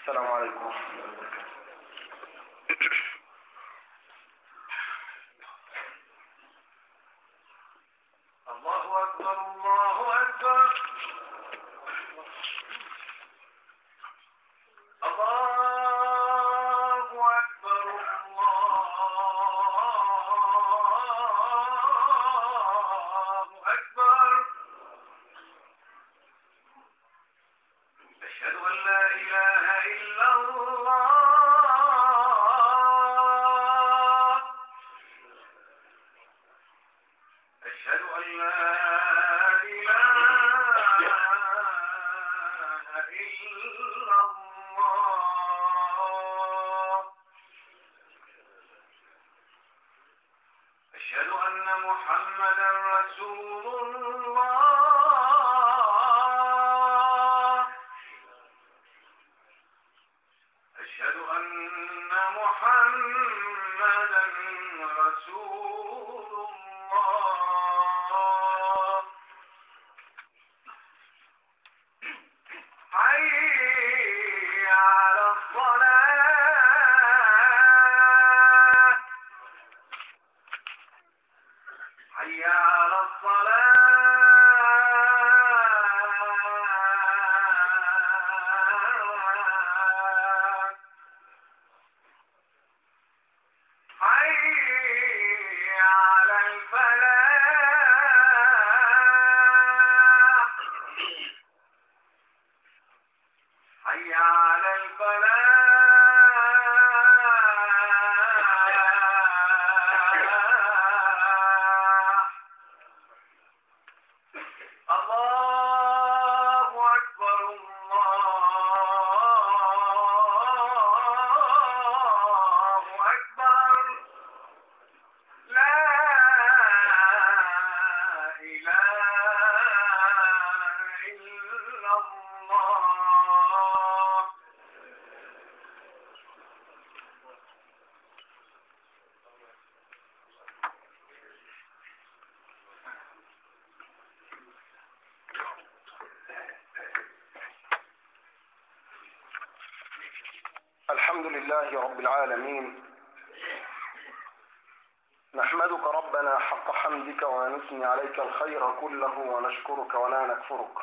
السلام عليكم ورحمة الله وبركاته. الله أكبر الله أكبر الله أكبر الله أكبر. أشهد أن لا إله إلا الله. أشهد أن لا إله إلا الله. أشهد أن محمدا رسول الله. أشهد أن محمدا رسول الله. حي على الصلاة. حي على الصلاة. حي على الفلاح. حي على الفلاح. الله أكبر الله أكبر. لا إله إلا الله. الحمد لله رب العالمين. نحمدك ربنا حق حمدك ونثني عليك الخير كله ونشكرك ولا نكفرك.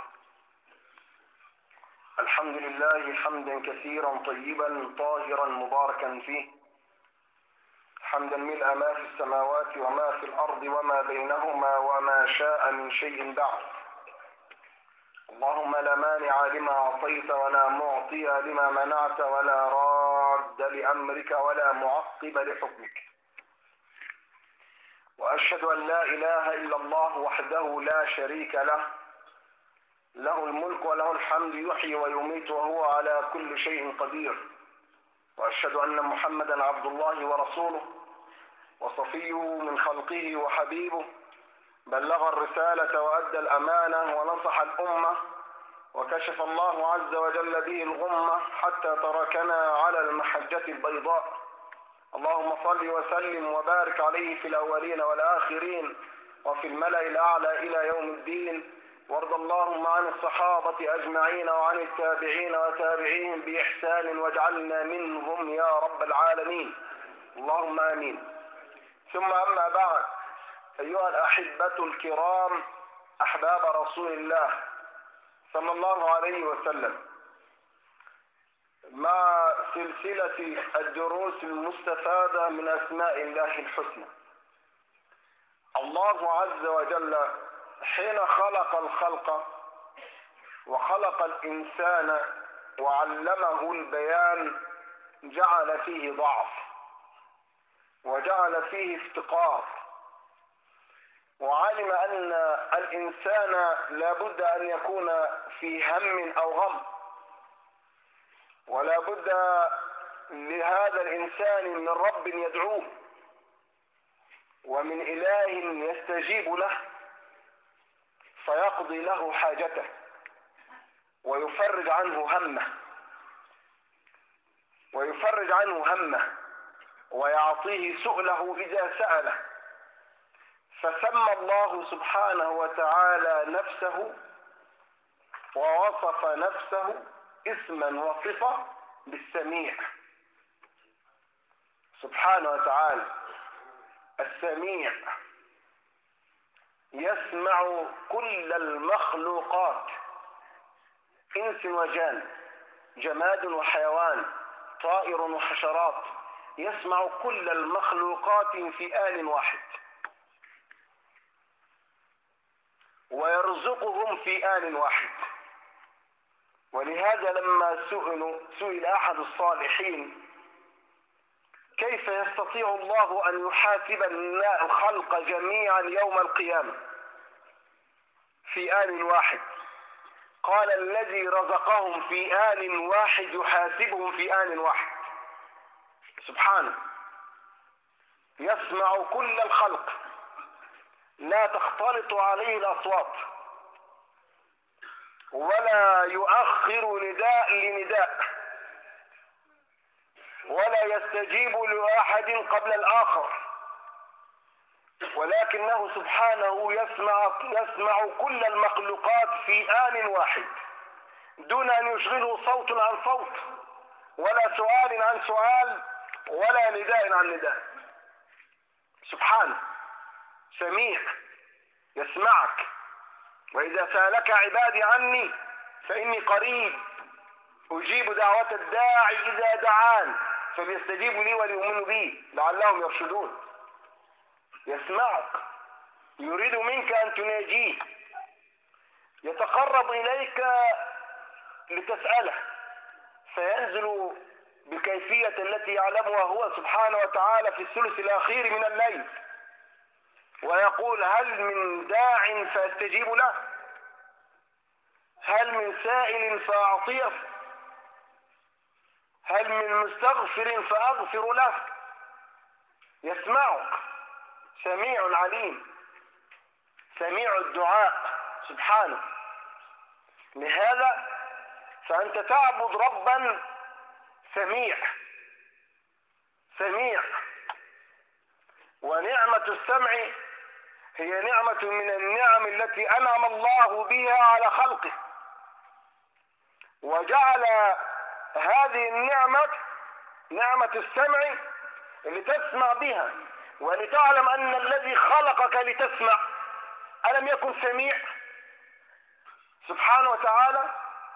الحمد لله حمدا كثيرا طيبا طاهرا مباركا فيه، حمدا ملء ما في السماوات وما في الأرض وما بينهما وما شاء من شيء بعد. اللهم لا مانع لما أعطيت ولا معطي لما منعت ولا راد لأمرك ولا معقب لحكمك. وأشهد أن لا إله إلا الله وحده لا شريك له، له الملك وله الحمد يحيي ويميت وهو على كل شيء قدير. وأشهد أن محمدا عبد الله ورسوله وصفيه من خلقه وحبيبه، بلغ الرسالة وأدى الأمانة ونصح الأمة وكشف الله عز وجل به الغمة حتى تركنا على المحجة البيضاء. اللهم صل وسلم وبارك عليه في الأولين والآخرين وفي الملأ الأعلى إلى يوم الدين. وارض اللهم عن الصحابة أجمعين وعن التابعين وتابعيهم بإحسان واجعلنا منهم يا رب العالمين، اللهم آمين. ثم أما بعد، أيها الأحبة الكرام أحباب رسول الله صلى الله عليه وسلم، مع سلسلة الدروس المستفادة من أسماء الله الحسنى. الله عز وجل حين خلق الخلق وخلق الإنسان وعلمه البيان جعل فيه ضعف وجعل فيه افتقار، وعلم أن الإنسان لابد أن يكون في هم أو غم، ولا بد لهذا الإنسان من رب يدعوه ومن إله يستجيب له فيقضي له حاجته ويفرج عنه همه ويعطيه سؤله إذا سأله. فسمى الله سبحانه وتعالى نفسه ووصف نفسه اسما وصفة بالسميع سبحانه وتعالى. السميع يسمع كل المخلوقات، إنس وجان، جماد وحيوان، طائر وحشرات، يسمع كل المخلوقات في آن واحد، ويرزقهم في آن واحد. ولهذا لما سئل أحد الصالحين كيف يستطيع الله أن يحاسب الخلق جميعا يوم القيامة في آن واحد، قال الذي رزقهم في آن واحد يحاسبهم في آن واحد سبحانه. يسمع كل الخلق، لا تختلط عليه الأصوات، ولا يؤخر نداء لنداء، ولا يستجيب لأحد قبل الآخر، ولكنه سبحانه يسمع كل المخلوقات في آن واحد دون أن يشغله صوت عن صوت، ولا سؤال عن سؤال، ولا نداء عن نداء. سبحانه سميع يسمعك. وإذا سألك عبادي عني فإني قريب أجيب دعوة الداعي إذا دعان فليستجيبوا لي وليؤمنوا بي لعلهم يرشدون. يسمعك، يريد منك أن تناجيه، يتقرب إليك لتسأله، فينزل بالكيفية التي يعلمها هو سبحانه وتعالى في الثلث الأخير من الليل ويقول هل من داع فاستجيب له، هل من سائل فأعطيه، هل من مستغفر فأغفر له. يسمعك، سميع عليم، سميع الدعاء سبحانه. لهذا فأنت تعبد ربا سميع سميع. ونعمة السمع هي نعمة من النعم التي أنعم الله بها على خلقه، وجعل هذه النعمة نعمة السمع لتسمع بها ولتعلم أن الذي خلقك لتسمع ألم يكن سميع سبحانه وتعالى.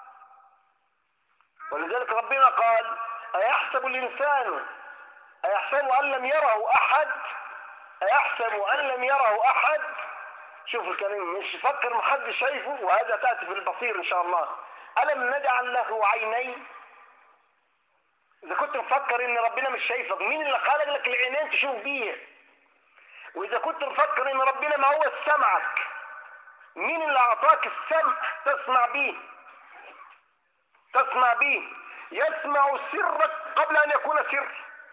ولذلك ربنا قال أيحسب الإنسان أيحسب أن لم يره أحد، أيحسب أن لم يره أحد. شوف الكلام، مش فكر محدش شايفه، وهذا تأتي في البصير إن شاء الله. ألم نجعل له عينين؟ إذا كنت مفكر إن ربنا مش شايفك، مين اللي خلق لك العينين تشوف بيه؟ وإذا كنت مفكر إن ربنا ما هو سمعك، مين اللي أعطاك السمع تسمع بيه؟ تسمع بيه. يسمع سرك قبل أن يكون سر،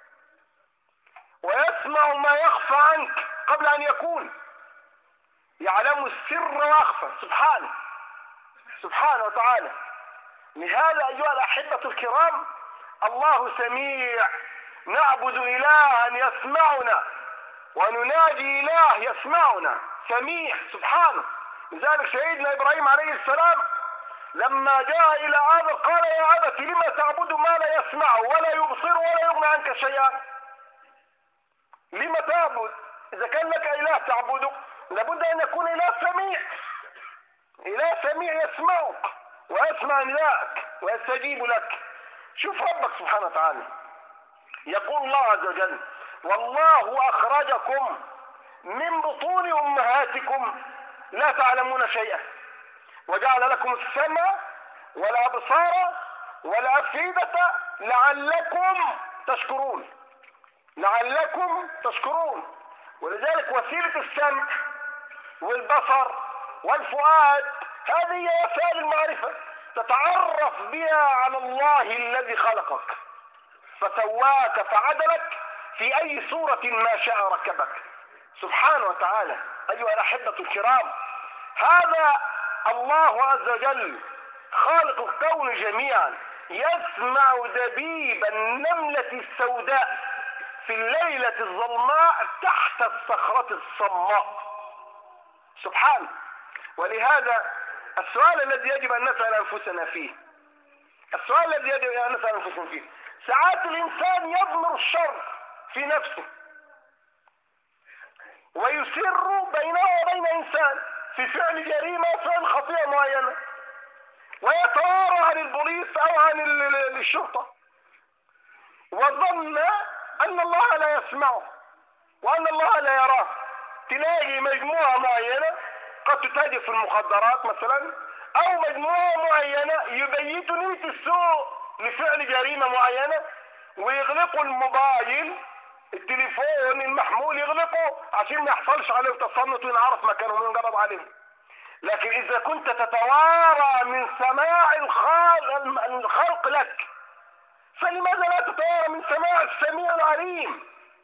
ويسمع ما يخفى عنك قبل أن يكون. يعلم السر وأخفى سبحانه سبحانه وتعالى. لهذا أيها الأحبة الكرام الله سميع، نعبد إلها يسمعنا ونناجي إله يسمعنا، سميع سبحانه. لذلك سيدنا إبراهيم عليه السلام لما جاء إلى آدم قال يا أبت لما تعبد ما لا يسمع ولا يبصر ولا يغني عنك شيئا؟ لما تعبد؟ إذا كان لك إله تعبده لابد أن يكون إله سميع، إله سميع يسمعك ويسمع نداءك ويستجيب لك. شوف ربك سبحانه وتعالى يقول الله عز وجل والله أخرجكم من بطون أمهاتكم لا تعلمون شيئا وجعل لكم السمع والأبصار والأفئدة لعلكم تشكرون. لعلكم تشكرون. ولذلك وسيلة السمع والبصر والفؤاد هذه هي وسائل المعرفة تتعرف بها على الله الذي خلقك فسواك فعدلك في أي صورة ما شاء ركبك سبحانه وتعالى. أيها الأحبة الكرام هذا الله عز وجل خالق الكون جميعا يسمع دبيب النملة السوداء في الليلة الظلماء تحت الصخرة الصماء سبحانه. ولهذا السؤال الذي يجب أن نسأل أنفسنا فيه السؤال الذي يجب أن نسأل أنفسنا فيه، ساعات الإنسان يضمر الشر في نفسه ويسر بينه وبين إنسان في فعل جريمة أو فعل خطيئة معينة، ويتوارى عن البوليس أو عن الشرطة وظن أن الله لا يسمعه وأن الله لا يراه. تلاقي مجموعة معينة قد تتاجر في المخدرات مثلا، أو مجموعة معينة يبيتوا نية السوء لفعل جريمة معينة، ويغلقوا الموبايل التليفون المحمول يغلقوا عشان ما يحصلش عليه تصنت وينعرف مكانهم وينقبض عليهم. لكن إذا كنت تتوارى من سماع الخلق لك، فلماذا لا تتوارى من سماع السميع العليم؟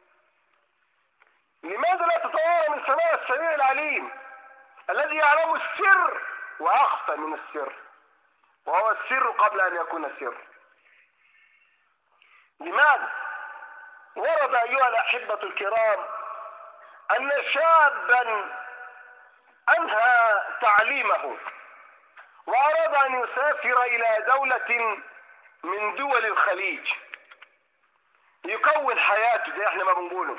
لماذا لا تتوارى من سماع السميع العليم الذي يعلم السر وأخفى من السر، وهو السر قبل أن يكون سر؟ لماذا؟ ورد أيها الأحبة الكرام أن شابا أنهى تعليمه وأراد أن يسافر إلى دولة من دول الخليج يكون حياته، زي احنا ما بنقوله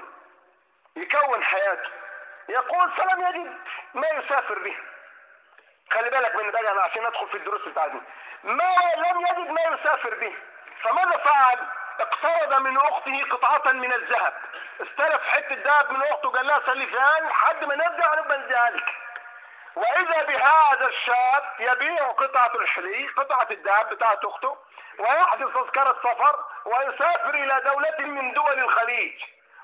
يكون حياته، يقول فلم يجد ما يسافر به. خلي بالك من ده عشان ندخل في الدروس بتاعتنا. ما لم يجد ما يسافر به، فماذا فعل؟ اقترض من اخته قطعة من الذهب، استلف حتة ذهب من اخته قال لها سلفها لي لحد ما نرجع نبقى نديها لك. واذا بهذا الشاب يبيع قطعة الحلي، قطعة الذهب بتاعت اخته، ويحجز تذكرة سفر ويسافر الى دولة من دول الخليج،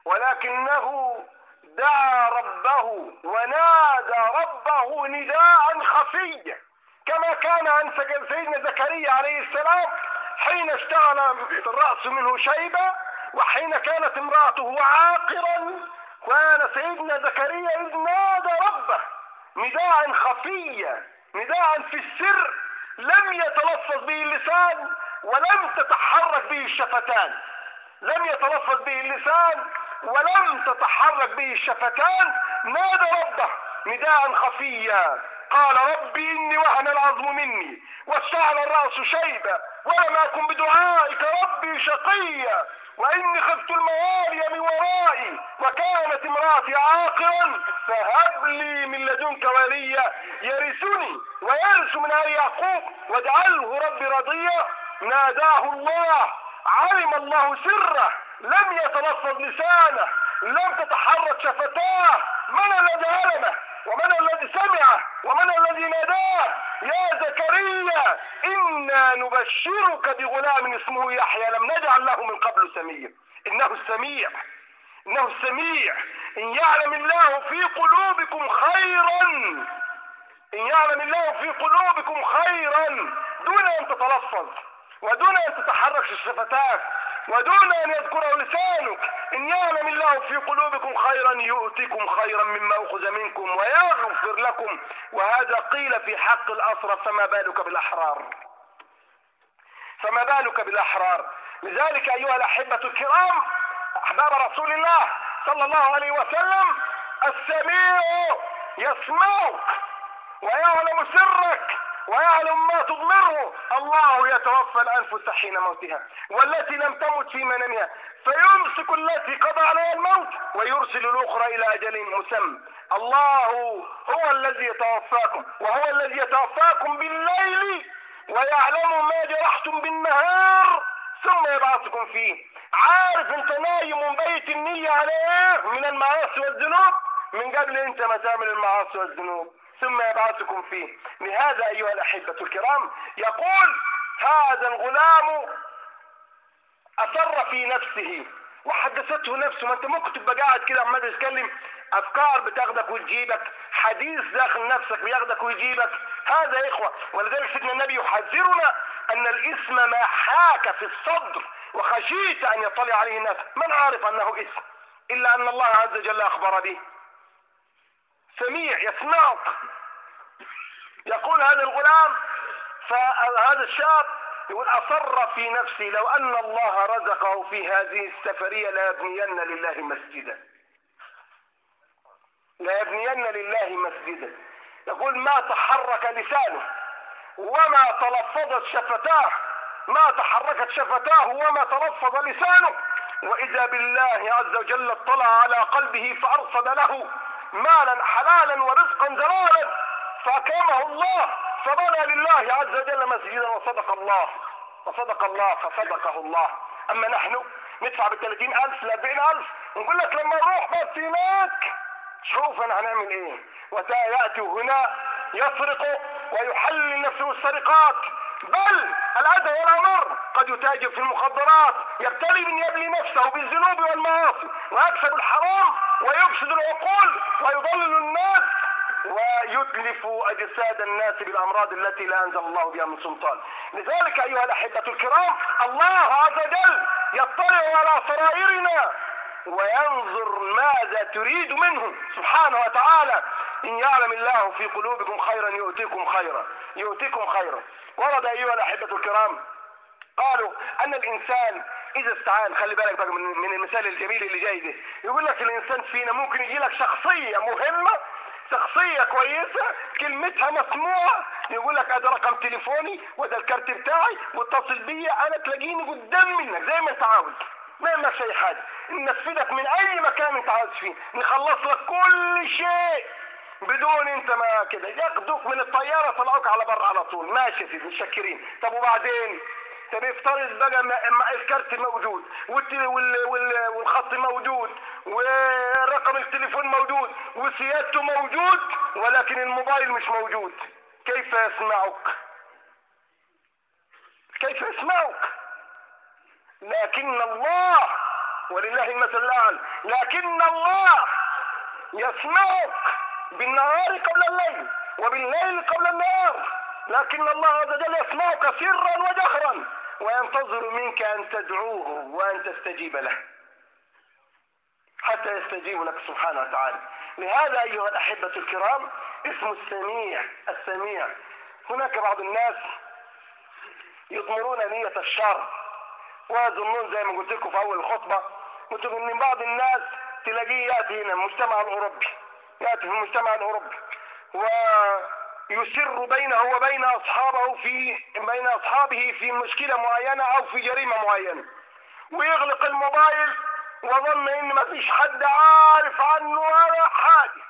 ولكنه دعا ربه ونادى ربه نداء خفيا، كما كان عن سيدنا زكريا عليه السلام حين اشتغل الرأس منه شيبة، وحين كانت امرأته عاقرا، كان سيدنا زكريا إذ نادى ربه نداء خفيا، نداء في السر لم يتلفظ به اللسان ولم تتحرك به الشفتان، لم يتلفظ به اللسان ولم تتحرك به الشفتان، نادى ربه نداء خفيا، قال ربي إني وهن العظم مني واشتعل الرأس شيبا ولم أكن بدعائك ربي شقيا، وإني خفت الموالي من ورائي وكانت امرأتي عاقرا فهب لي من لدنك وليا يرثني ويرث من آل يعقوب واجعله ربي رضيا. ناداه الله، علم الله سره، لم يتلفظ لسانه، لم تتحرك شفتاه. من الذي علمه ومن الذي سمعه ومن الذي ناداه؟ يا زكريا إنا نبشرك بغلام اسمه يحيى لم نجعل له من قبل سميا. إنه السميع، إنه السميع. إن يعلم الله في قلوبكم خيرا، إن يعلم الله في قلوبكم خيرا دون أن تتلفظ ودون أن تتحرك الشفتات ودون أن يذكره لسانك، إن يعلم الله في قلوبكم خيرا يؤتكم خيرا مما أخذ منكم ويغفر لكم، وهذا قيل في حق الأسرى، فما بالك بالأحرار، فما بالك بالأحرار. لذلك أيها الأحبة الكرام أحباب رسول الله صلى الله عليه وسلم، السميع يسمعك ويعلم سرك ويعلم ما تضمره. الله يتوفى الأنفس حين موتها والتي لم تمت في منامها فيمسك التي قضى عليها الموت ويرسل الأخرى إلى أجل مسمى. الله هو الذي يتوفاكم، وهو الذي يتوفاكم بالليل ويعلم ما جرحتم بالنهار ثم يبعثكم فيه. عارف انت نايم ومبيت النية عليه من المعاصي والذنوب من قبل انت ما تعمل المعاصي والذنوب، ثم يبعثكم فيه. لهذا أيها الأحبة الكرام يقول هذا الغلام أصر في نفسه وحدثته نفسه. ما انت ممكن تبقى قاعد كده عمال تتكلم، أفكار بتاخدك وتجيبك، حديث داخل نفسك بياخدك ويجيبك. هذا يا إخوة، ولذلك سيدنا النبي يحذرنا أن الإثم ما حاك في الصدر وخشيت أن يطلع عليه الناس. من عارف أنه إثم إلا أن الله عز وجل أخبر به. سميع يسمعك. يقول هذا الغلام، فهذا الشاب يقول أصر في نفسي لو أن الله رزقه في هذه السفرية ليبنين لله مسجدا، ليبنين لله مسجدا. يقول ما تحرك لسانه وما تلفظت شفتاه ما تحركت شفتاه وما تلفظ لسانه، وإذا بالله عز وجل اطلع على قلبه فأرصد له مالا حلالا ورزقا زلالا، فأكرمه الله فبنى لله عز وجل مسجدا وصدق الله فصدقه الله. أما نحن ندفع ب30,000 ل40,000 ونقول لك لما نروح بس هناك شوف أنا هنعمل إيه، ويأتي هنا يسرق ويحلل نفسه السرقات، بل الأذى والأمر قد يتاجر في المخدرات، يبلي نفسه بالذنوب والمعاصي ويكسب الحرام ويفسد العقول ويضلل الناس ويتلف أجساد الناس بالأمراض التي لا أنزل الله بها من سلطان. لذلك أيها الأحبة الكرام الله عز وجل يطلع على سرائرنا وينظر ماذا تريد منه سبحانه وتعالى. إن يعلم الله في قلوبكم خيرا يؤتيكم خيرا. ورد أيها الأحبة الكرام قالوا أن الإنسان إذا استعان، خلي بالك بقى من المثال الجميل اللي جاي ده، يقول لك الإنسان فينا ممكن يجي لك شخصية مهمة، شخصية كويسة كلمتها مسموعة، يقول لك ادي رقم تليفوني وده الكارت بتاعي واتصل بيا، انا تلاقيني قدام منك زي ما انت عاوز، ما يهمكش اي حاجة، ننفذك من اي مكان انت عاوز فيه، نخلص لك كل شيء بدون انت ما كده، ياخدوك من الطيارة طلعوك على بره على طول، ماشي يا سيدي متشكرين. طب وبعدين؟ طب افترض بقى الكارت موجود والخط موجود ورقم التليفون موجود وسيادته موجود، ولكن الموبايل مش موجود، كيف يسمعك؟ لكن الله ولله المثل الأعلى، لكن الله يسمعك بالنهار قبل الليل وبالليل قبل النهار، لكن الله عز وجل يسمعك سرا وجهرا وينتظر منك أن تدعوه وأن تستجيب له حتى يستجيب لك سبحانه وتعالى. لهذا أيها الأحبة الكرام اسم السميع. هناك بعض الناس يضمرون نية الشر ويظنون زي ما قلت لكم في أول الخطبة، من بعض الناس تلاقيه يأتي هنا يأتي في المجتمع الأوروبي ويسر بينه وبين بين أصحابه في مشكلة معينة أو في جريمة معينة، ويغلق الموبايل وظن إن ما فيش حد عارف عنه ولا حاجة،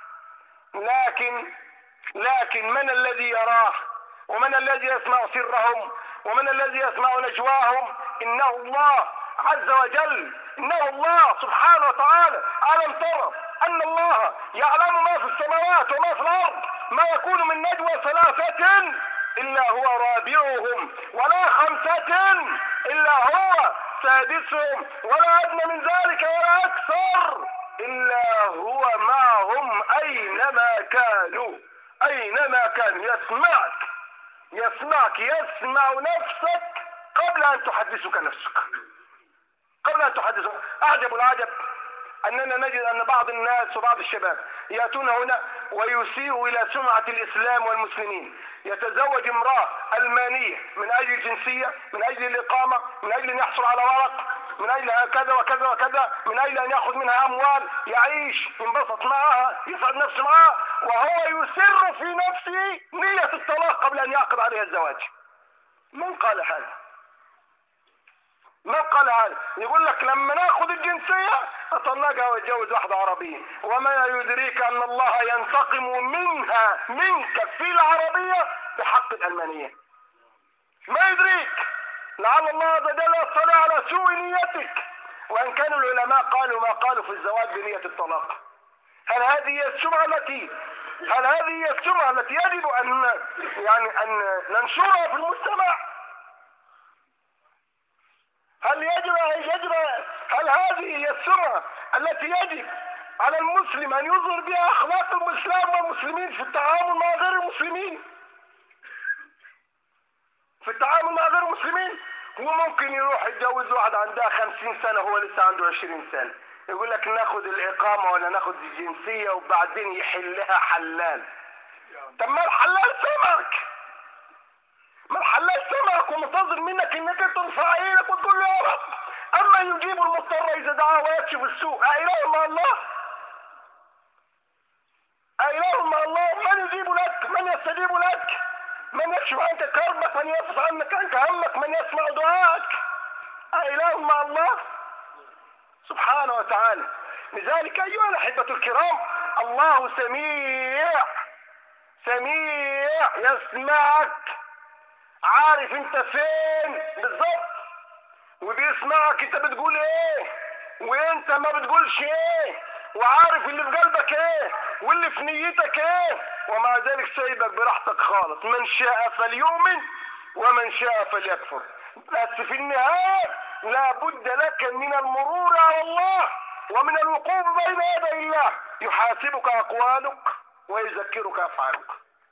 لكن من الذي يراه ومن الذي يسمع سرهم ومن الذي يسمع نجواهم؟ إنه الله عز وجل، إنه الله سبحانه وتعالى. ألم ترى أن الله يعلم ما في السماوات وما في الأرض؟ ما يكون من نجوى 3 إلا هو رابعهم ولا 5 إلا هو سادسهم ولا أدنى من ذلك ولا أكثر إلا هو معهم أينما كانوا. يسمعك يسمع نفسك قبل أن تحدثك نفسك. أعجب العجب أننا نجد أن بعض الناس وبعض الشباب يأتون هنا ويسيء إلى سمعة الإسلام والمسلمين، يتزوج امرأة ألمانية من أجل الجنسية، من أجل الإقامة، من أجل أن يحصل على ورق، من أجل كذا وكذا وكذا، من أجل أن يأخذ منها أموال، يعيش ينبسط معها يسعد نفسه معها، وهو يسر في نفسه نية الطلاق قبل أن يعقد عليها الزواج. من قال هذا؟ يقول لك لما ناخذ الجنسية اطلقها واتجوز واحدة عربية، وما يدريك ان الله ينتقم منك في العربية بحق الألمانية، ما يدريك، لعل الله عز وجل يطلع على سوء نيتك. وان كان العلماء قالوا ما قالوا في الزواج بنية الطلاق. هل هذه هي السمعة التي يجب ان ننشرها في المجتمع؟ هل هذه هي السمعة التي يجب على المسلم أن يظهر بها أخلاق الإسلام والمسلمين في التعامل مع غير المسلمين؟ هو ممكن يروح يتجوز واحد عندها 50 سنة هو لسه عنده 20 سنة، يقول لك ناخد الإقامة ولا ناخد الجنسية وبعدين يحلها حلال. طب ما الحلال سمعك ومنتظر منك انك ترفع عينك وتقول له يا رب، اما يجيب المضطر اذا دعاه ويكشف السوء، أإله مع الله؟ من يجيب لك؟ من يستجيب لك؟ من يكشف عنك كربك، من يصف عنك همك، من يسمع دعاءك. أإله مع الله سبحانه وتعالى. لذلك أيها الأحبة الكرام، الله سميع سميع، يسمعك، عارف انت فين بالظبط، وبيسمعك انت بتقول ايه وانت ما بتقولش ايه، وعارف اللي في قلبك ايه واللي في نيتك ايه، ومع ذلك سايبك براحتك خالص. من شاء فليؤمن ومن شاء فليكفر. بس في النهاية لابد لك من المرور على الله ومن الوقوف بين يدي الله، يحاسبك أقوالك ويذكرك أفعالك.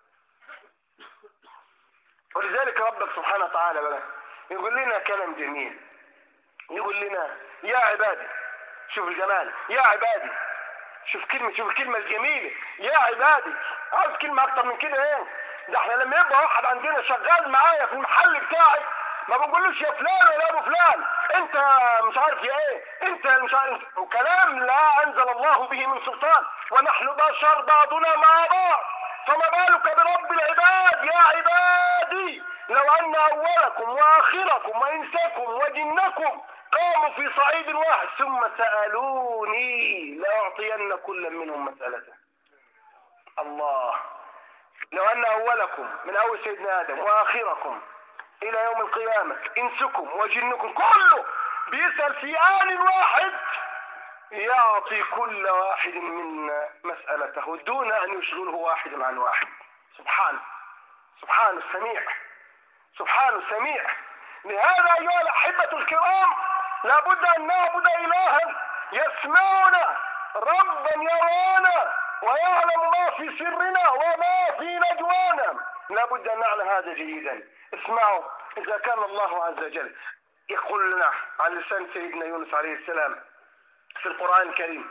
ولذلك ربك سبحانه وتعالى بقى يقول لنا كلام جميل، يقول لنا يا عبادي، شوف الجمال، يا عبادي، شوف الكلمة الجميلة، يا عبادي. عاوز كلمة أكتر من كده إيه؟ ده إحنا لما يبقى واحد عندنا شغال معايا في المحل بتاعي ما بنقولوش يا فلان ولا ابو فلان، انت مش عارف يا ايه، انت مش عارف، وكلام لا انزل الله به من سلطان، ونحن بشر بعضنا مع بعض، فما بالك برب العباد. يا عبادي لو ان اولكم واخركم وانساكم وجنكم قاموا في صعيد واحد ثم سألوني لأعطين كل منهم مسألته. الله، لو ان اولكم من اول سيدنا ادم واخركم الى يوم القيامة انسكم وجنكم كله بيسأل في آن واحد، يعطي كل واحد منا مسألته دون ان يشغله واحد عن واحد. سبحانه، سبحانه السميع، سبحانه السميع. لهذا ايها الاحبة الكرام لابد ان نعبد الها يسمعنا، ربا يرانا ويعلم ما في سرنا وما في نجوانا. لابد ان نعلم هذا جيدا. اسمعوا، اذا كان الله عز وجل يقول لنا على لسان سيدنا يونس عليه السلام في القرآن الكريم: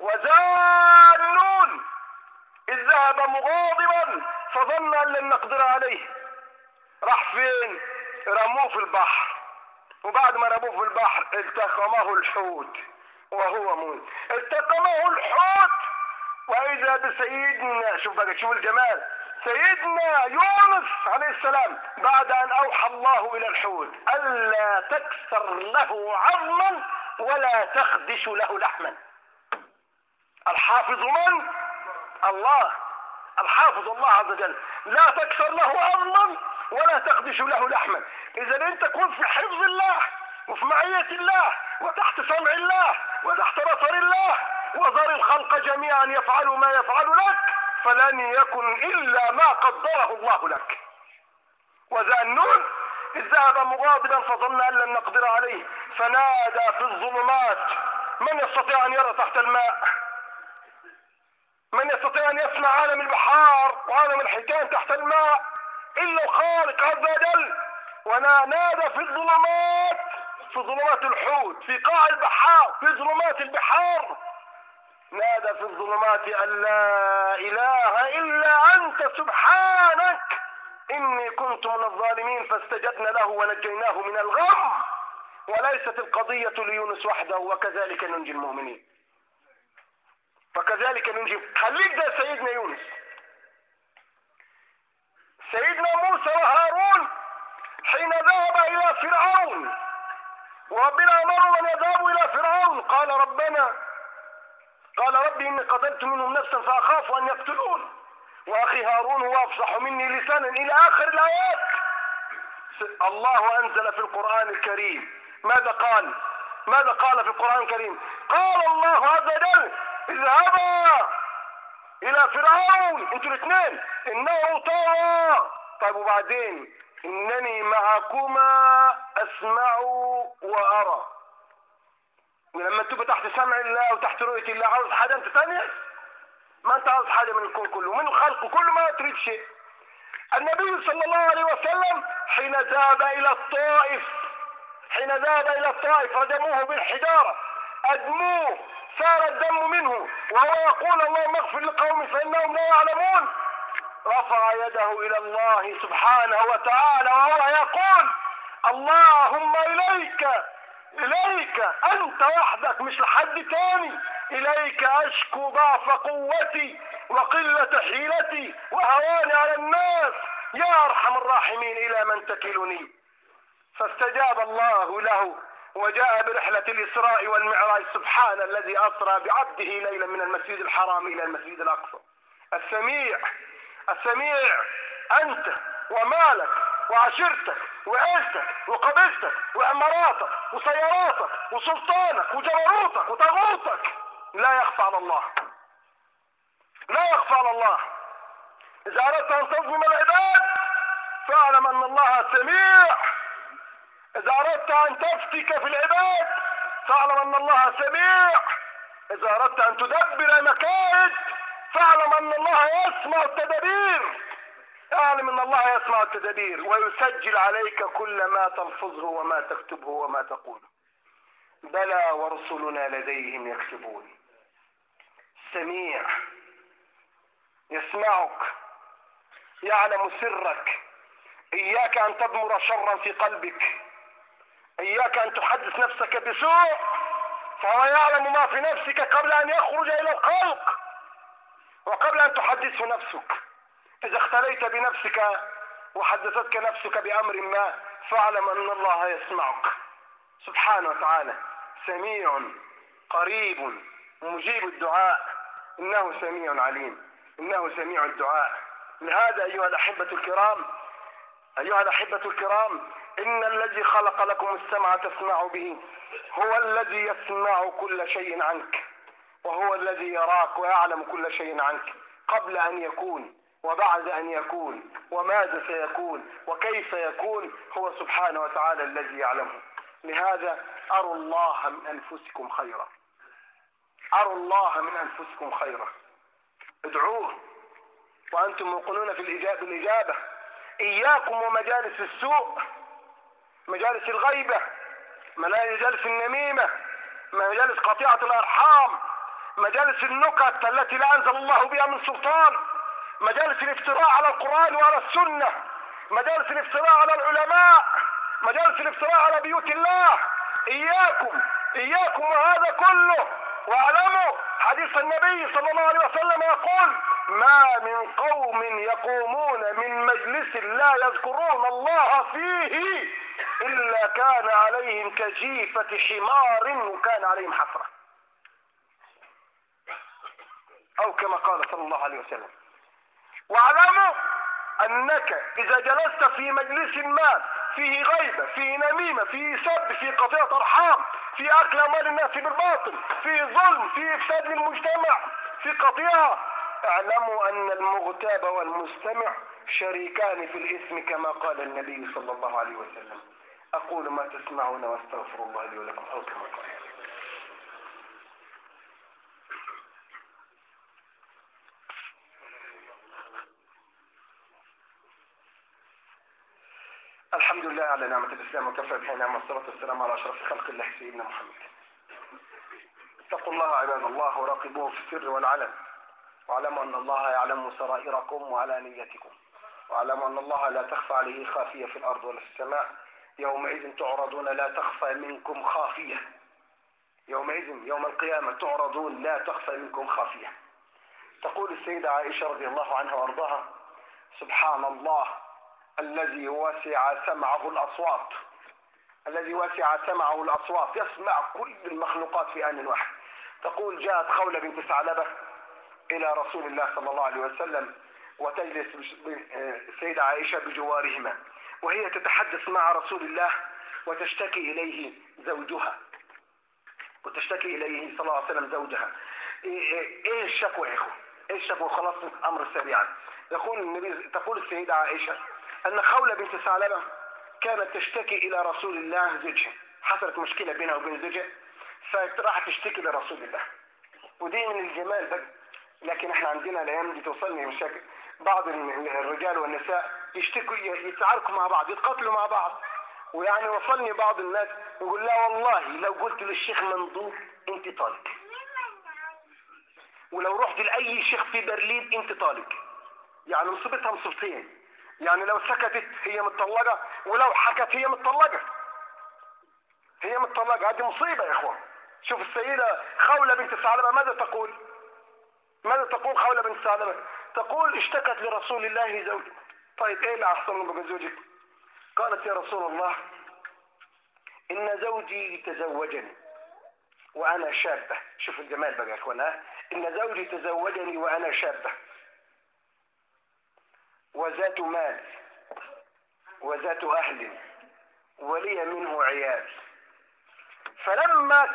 وذانون إذ ذهب مغاضبا فظن أن لن نقدر عليه. راح فين؟ رموه في البحر، وبعد ما رموه في البحر التقمه الحوت وهو موت. التقمه الحوت وإذا بسيدنا، شوف بقى، شوف الجمال، سيدنا يونس عليه السلام بعد أن أوحى الله إلى الحوت ألا تكسر له عظما ولا تخدش له لحما. الحافظ من؟ الله، الحافظ الله عز وجل. لا تكسر له عظما ولا تخدش له لحما. إذا أنت كن في حفظ الله وفي معية الله وتحت سمع الله وتحت بصر الله، وذر الخلق جميعا يفعلوا ما يفعل لك، فلن يكن إلا ما قدره الله لك. وذانون إذ ذهب مغاضبا فظن أن لن نقدر عليه فنادى في الظلمات. من يستطيع أن يرى تحت الماء؟ من يستطيع أن يسمع عالم البحار وعالم الحيتان تحت الماء إلا الخالق عز وجل؟ ونادى في الظلمات، في ظلمات الحوت، في قاع البحار، في ظلمات البحار، نادى في الظلمات أن لا إله إلا أنت سبحانك إني كنت من الظالمين، فاستجبنا له ونجيناه من الغم. وليست القضية ليونس وحده، وكذلك ننجي المؤمنين، وكذلك ننجي. خليك ده سيدنا يونس. سيدنا موسى وهارون حين ذهب إلى فرعون، وربنا أمرهم أن يذهبوا إلى فرعون، قال ربي إني قتلت منهم نفسا فأخاف أن يقتلون وأخي هارون هو أفصح مني لسانا إلى آخر الآيات. الله أنزل في القرآن الكريم ماذا قال؟ ماذا قال في القرآن الكريم؟ قال الله عز وجل: اذهبا إلى فرعون انتوا الاثنين إنه طغى. طيب وبعدين؟ إنني معكما أسمع وأرى. ولما تبقى تحت سمع الله وتحت رؤية الله عاوز حاجة أنت ثانية؟ ما أنت عاوز حاجة من الكون كله، من الخلق كله، ما تريد شيء. النبي صلى الله عليه وسلم حين ذهب إلى الطائف رجموه بالحجارة، أدموه، سار الدم منه، وهو يقول: اللهم اغفر لقومي فإنهم لا يعلمون. رفع يده إلى الله سبحانه وتعالى وهو يقول: اللهم إليك أنت وحدك، مش لحد تاني، إليك أشكو ضعف قوتي وقلة حيلتي وهواني على الناس، يا أرحم الراحمين إلى من تكلني؟ فاستجاب الله له وجاء برحلة الإسراء والمعراج. سبحان الذي أسرى بعبده ليلا من المسجد الحرام إلى المسجد الأقصى. السميع السميع أنت ومالك وعشيرتك وعزتك وقبيلتك وعماراتك وسياراتك وسلطانك وجبروتك وطاغوتك لا يخفى على الله، لا يخفى على الله. إذا أردت أن تظلم العباد فاعلم أن الله سميع. إذا أردت أن تفتك في العباد فاعلم أن الله سميع. إذا أردت أن تدبر مكائد فاعلم أن الله يسمع التدابير. اعلم أن الله يسمع التدابير ويسجل عليك كل ما تلفظه وما تكتبه وما تقوله. بلى ورسلنا لديهم يكتبون. سميع يسمعك، يعلم سرك. إياك أن تضمر شرا في قلبك، إياك أن تحدث نفسك بسوء، فهو يعلم ما في نفسك قبل أن يخرج إلى الخلق وقبل أن تحدثه نفسك. إذا اختليت بنفسك وحدثتك نفسك بأمر ما فاعلم أن الله يسمعك سبحانه وتعالى. سميع قريب مجيب الدعاء، إنه سميع عليم، إنه سميع الدعاء. لهذا أيها الأحبة الكرام إن الذي خلق لكم السمع تسمع به هو الذي يسمع كل شيء عنك، وهو الذي يراك ويعلم كل شيء عنك قبل أن يكون وبعد أن يكون وماذا سيكون وكيف يكون. هو سبحانه وتعالى الذي يعلمه. لهذا أروا الله من أنفسكم خيرا، أروا الله من أنفسكم خيرا، ادعوه وأنتم موقنون في الإجابة. إياكم ومجالس السوء، مجالس الغيبة، مجالس النميمة، مجالس قطيعة الأرحام، مجالس النكت التي لا أنزل الله بها من سلطان، مجالس الافتراء على القرآن وعلى السنة، مجالس الافتراء على العلماء، مجالس الافتراء على بيوت الله. إياكم وهذا كله. واعلموا حديث النبي صلى الله عليه وسلم يقول: ما من قوم يقومون من مجلس لا يذكرون الله فيه إلا كان عليهم كجيفة حمار وكان عليهم حسرة، أو كما قال صلى الله عليه وسلم. واعلموا أنك إذا جلست في مجلس ما فيه غيبة، فيه نميمة، فيه سب، فيه قطيعة أرحام، فيه أكل أموال الناس بالباطل، فيه ظلم، فيه إفساد للمجتمع، فيه قطيعة، اعلموا أن المغتاب والمستمع شريكان في الإثم كما قال النبي صلى الله عليه وسلم. أقول ما تسمعون واستغفر الله لي ولكم، أو كما قال. الحمد لله على نعمة الإسلام وكفى بها نعمة، والصلاة والسلام على أشرف خلق الله سيدنا محمد. اتقوا الله عباد الله وراقبوه في السر والعلن، واعلموا أن الله يعلم سرائركم وعلانيتكم، واعلموا أن الله لا تخفى عليه خافية في الأرض ولا في السماء. يومئذ تعرضون لا تخفى منكم خافية، يومئذ يوم القيامة تعرضون لا تخفى منكم خافية. تقول السيدة عائشة رضي الله عنها وارضاها: سبحان الله الذي وسع سمعه الأصوات، الذي وسع سمعه الأصوات، يسمع كل المخلوقات في آن واحد. تقول: جاءت خولة بنت ثعلبة إلى رسول الله صلى الله عليه وسلم، وتجلس السيدة عائشة بجوارهما، وهي تتحدث مع رسول الله وتشتكي إليه زوجها، وتشتكي إليه صلى الله عليه وسلم زوجها. إيه الشكوى يا إخوة؟ إيه الشكوى؟ خلاص أمر سريعا. تقول السيدة عائشة أن خولة بنت ثعلبة كانت تشتكي إلى رسول الله زوجها، حصلت مشكلة بينها وبين زوجها، فراحت تشتكي لرسول الله. ودي من الجمال بقى. لكن احنا عندنا الأيام دي توصلني مشاكل، بعض الرجال والنساء يشتكوا، يتعاركوا مع بعض، يتقاتلوا مع بعض. ويعني وصلني بعض الناس يقول: لا والله لو قلت للشيخ منظور انت طالق، ولو رحت لأي شيخ في برلين انت طالق. يعني مصيبتها مصيبتين، يعني لو سكتت هي متطلقة، ولو حكت هي متطلقة، هي متطلقة. هذه مصيبة يا اخوان. شوف السيدة خولة بنت ثعلبة ماذا تقول؟ ماذا تقول خولة بنت ثعلبة؟ تقول: اشتكت لرسول الله زوجها، طيب ايه اللي احصل له بقى زوجك؟ قالت يا رسول الله ان زوجي تزوجني وانا شابة. شوف الجمال بقى يا اخوانا، ان زوجي تزوجني وانا شابة وذات مال وذات اهل ولي منه عيال، فلما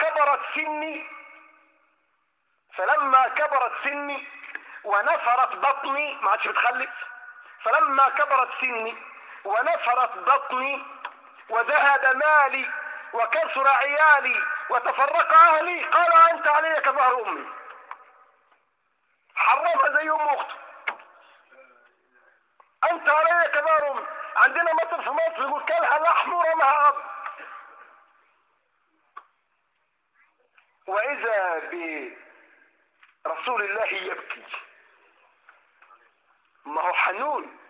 كبرت سني ونفرت بطني، ما عادش بتخلف، فلما كبرت سني ونفرت بطني وذهب مالي وكسر عيالي وتفرق اهلي، قال انت علي كظهر امي. حرمها زي ام اخته، انت علي كظهر امي. عندنا مثل في مصر يقول كلها لحم ورمها عظم. واذا برسول الله يبكي، ما هو حنون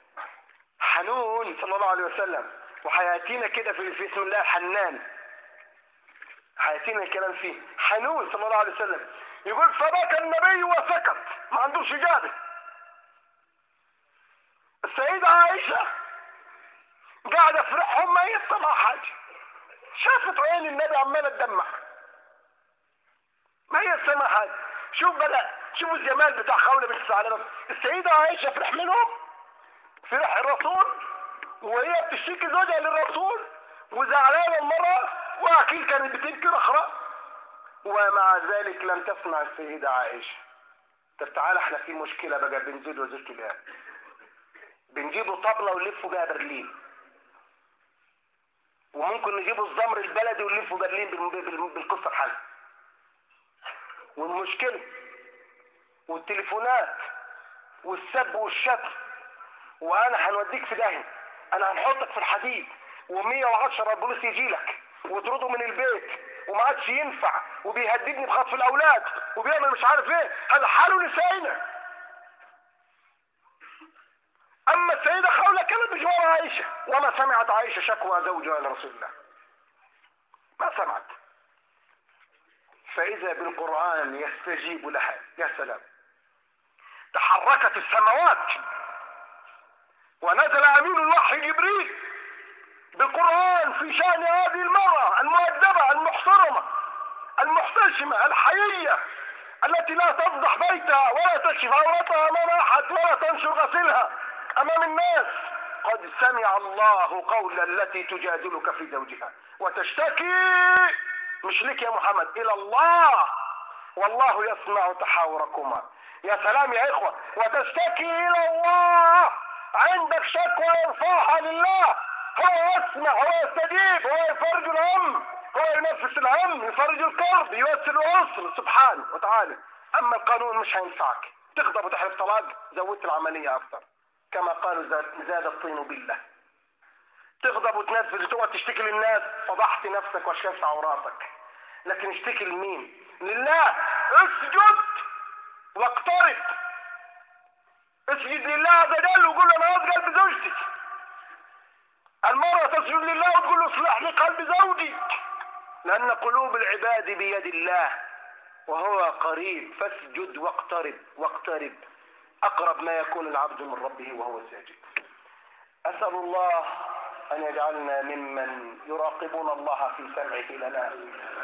صلى الله عليه وسلم، وحياتينا كده في اسم الله الحنان، حياتينا الكلام فيه حنون صلى الله عليه وسلم. يقول فبكى النبي وسكت، ما عندوش اجابه. السيدة عائشة قاعدة في ريحهم ما يطلع حاجة، شافت عين النبي عمالة تدمع، ما هي السماء حاجة. شوفوا الجمال بتاع خولة بنت ثعلبة. السيدة عائشة في ريح منهم، في ريح الرسول، وهي بتشتكي زوجها للرسول وزعلانة المرة، واكيد كانت بتنكر اخرى، ومع ذلك لم تسمع السيدة عائشة. طب تعالى احنا في مشكلة بقى بين زوج وزوجته بقى، بنجيبوا طبلة ونلفوا بها برلين، وممكن نجيبوا الزمر البلدي ونلفوا برلين بالقصة بحالها. والمشكلة والتليفونات والسب والشتم، وانا هنوديك في داهية، انا هنحطك في الحديد، و110 البوليس يجيلك وترده من البيت وما عادش ينفع، وبيهددني بخطف الاولاد وبيعمل مش عارف ايه. هذا حاله نسائنا. اما السيدة خولة كانت بجوار عائشة، وما سمعت عائشة شكوى زوجها لرسول الله، ما سمعت. فاذا بالقرآن يستجيب لها، يا سلام، تحركت السماوات ونزل امين الوحي جبريل بالقرآن في شأن هذه المرأة المؤدبة المحترمة المحتشمة الحيية، التي لا تفضح بيتها ولا تكشف عورتها امام احد ولا تنشر غسلها امام الناس. قد سمع الله قول التي تجادلك في زوجها وتشتكي، مش لك يا محمد، الى الله، والله يسمع تحاوركما. يا سلام يا اخوة، وتشتكي الى الله، عندك شكوى يرفعها لله، هو يسمع، هو يستجيب، هو يفرج الهم، هو ينفس الهم، يفرج الكرب، يوسر العسر سبحانه وتعالى. اما القانون مش هينفعك، تغضب وتحلف طلاق، زودت العملية اكثر، كما قالوا زاد الطين بالله. تغضب وتنفذ وتقعد تشتكي للناس، فضحت نفسك وشكلت عوراتك. لكن اشتكي لمين؟ لله. اسجد واقترب، اسجد لله عز وجل وقول له انا اسجد بزوجتي. المرأة تسجد لله وتقول له اصلح لي قلب زوجي، لان قلوب العباد بيد الله وهو قريب. فاسجد واقترب، اقرب ما يكون العبد من ربه وهو ساجد. اسأل الله ان يجعلنا ممن يراقبون الله في سمعه لنا،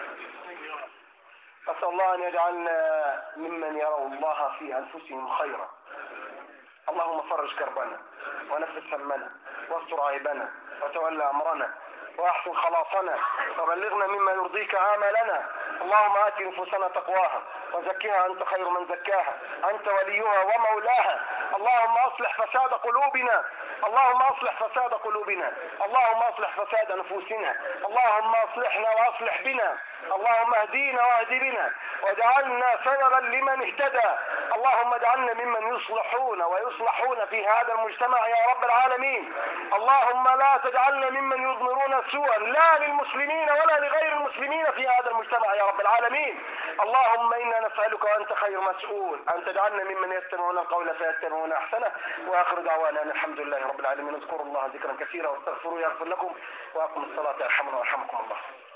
أسأل الله أن يجعلنا ممن يروا الله في أنفسهم خيرا. اللهم فرج كربنا ونفس همنا واستر عيبنا وتولى أمرنا وأحسن خلاصنا وبلغنا مما يرضيك آمالنا. اللهم آت نفوسنا تقواها وزكها أنت خير من زكاها، أنت وليها ومولاها. اللهم أصلح فساد قلوبنا، اللهم أصلح فساد قلوبنا، اللهم أصلح فساد نفوسنا، اللهم أصلحنا وأصلح بنا، اللهم اهدينا واهد بنا واجعلنا سببا لمن اهتدى. اللهم اجعلنا ممن يصلحون في هذا المجتمع يا رب العالمين. اللهم لا تجعلنا ممن يضمرون سوءا لا للمسلمين ولا لغير المسلمين في هذا المجتمع يا رب العالمين. اللهم إنا نسألك وأنت خير مسؤول أن تجعلنا ممن يستمعون القول فيتبعون أحسنه. وآخر دعوانا أن الحمد لله رب العالمين. اذكروا الله ذكرا كثيرا واستغفروه يغفر لكم، وأقم الصلاة يرحمنا ويرحمكم الله.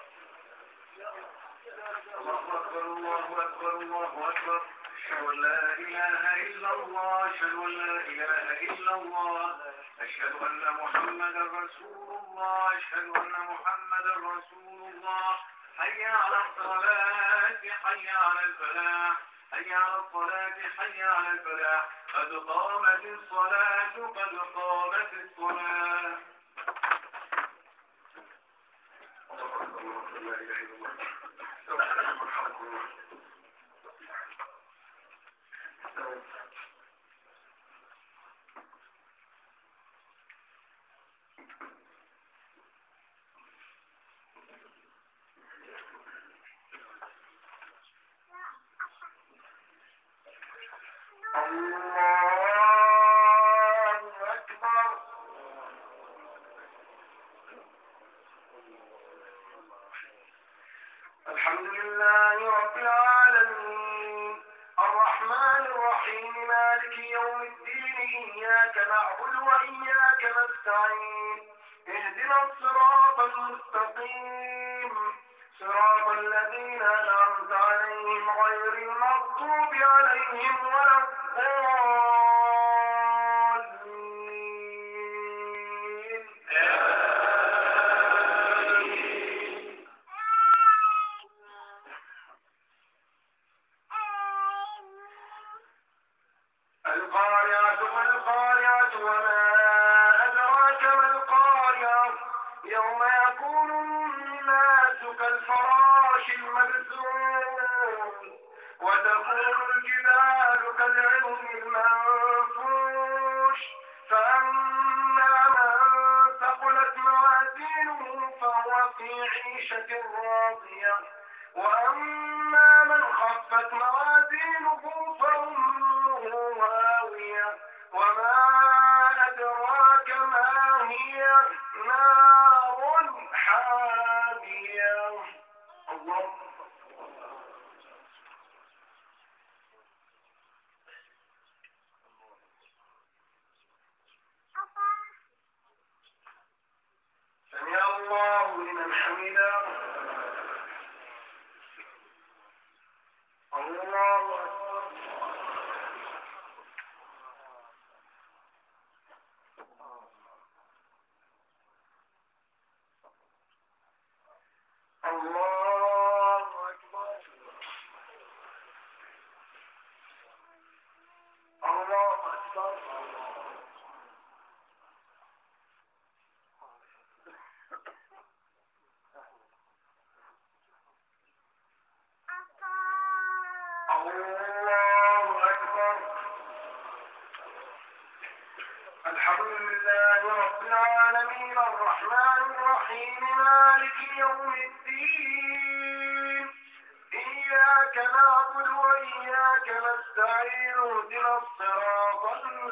الله أكبر الله أكبر الله أكبر. أشهد أن لا إله إلا الله، أشهد أن لا إله إلا الله. أشهد أن محمدا رسول الله أشهد أن محمدا رسول الله حي على الصلاة حي على الفلاح حي على الصلاة حي على الفلاح قد قامت الصلاة قد قامت الصلاة. لا إله إلا الله. الحمد لله رب العالمين الرحمن الرحيم مالك يوم الدين إياك نعبد وإياك نستعين اهدنا الصراط المستقيم صراط الذين أنعمت عليهم غير المغضوب عليهم ولا الضالين. القارعة ما القارعة وما أدراك ما القارعة يوم يكون الناس كالفراش المبثوث وتكون الجبال كالعهن المنفوش فأما من ثقلت موازينه فهو في عيشة راضية وأما من خفت موازينه فأمه هاوية وما أدراك ما هي نار حامية. الله. سمع الله لمن حمده. الله أكبر. الله أكبر. الله أكبر. الله أكبر. الحمد لله رب العالمين الرحمن الرحيم مالك يوم الدين إياك نعبد وإياك نستعين اهدنا الصراط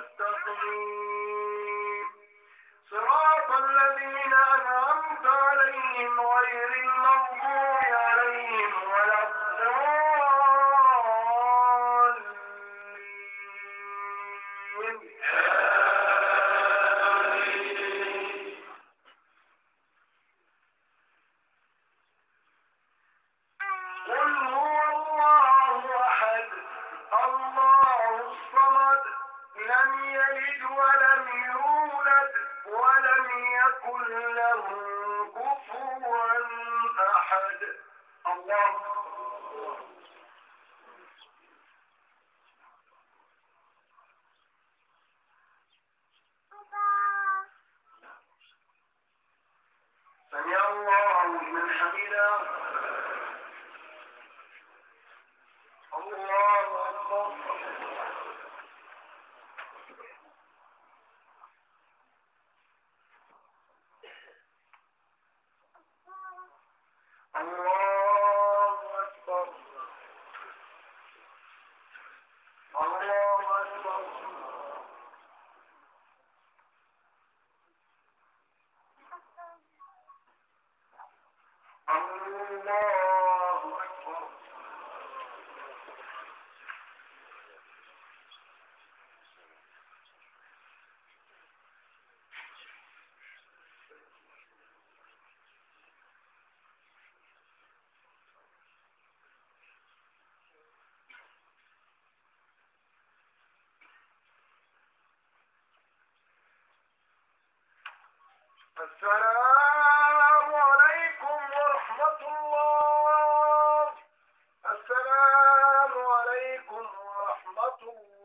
المستقيم صراط الذين أنعمت عليهم غير المغضوب عليهم ولا الضالين. قل هو الله أحد الله الصمد لم يلد ولم يولد ولم يكن له كفوا أحد. الله. سمع الله لمن حمده. الله أكبر. الله أكبر. الله أكبر. الله السلام عليكم ورحمة الله. السلام عليكم ورحمة الله.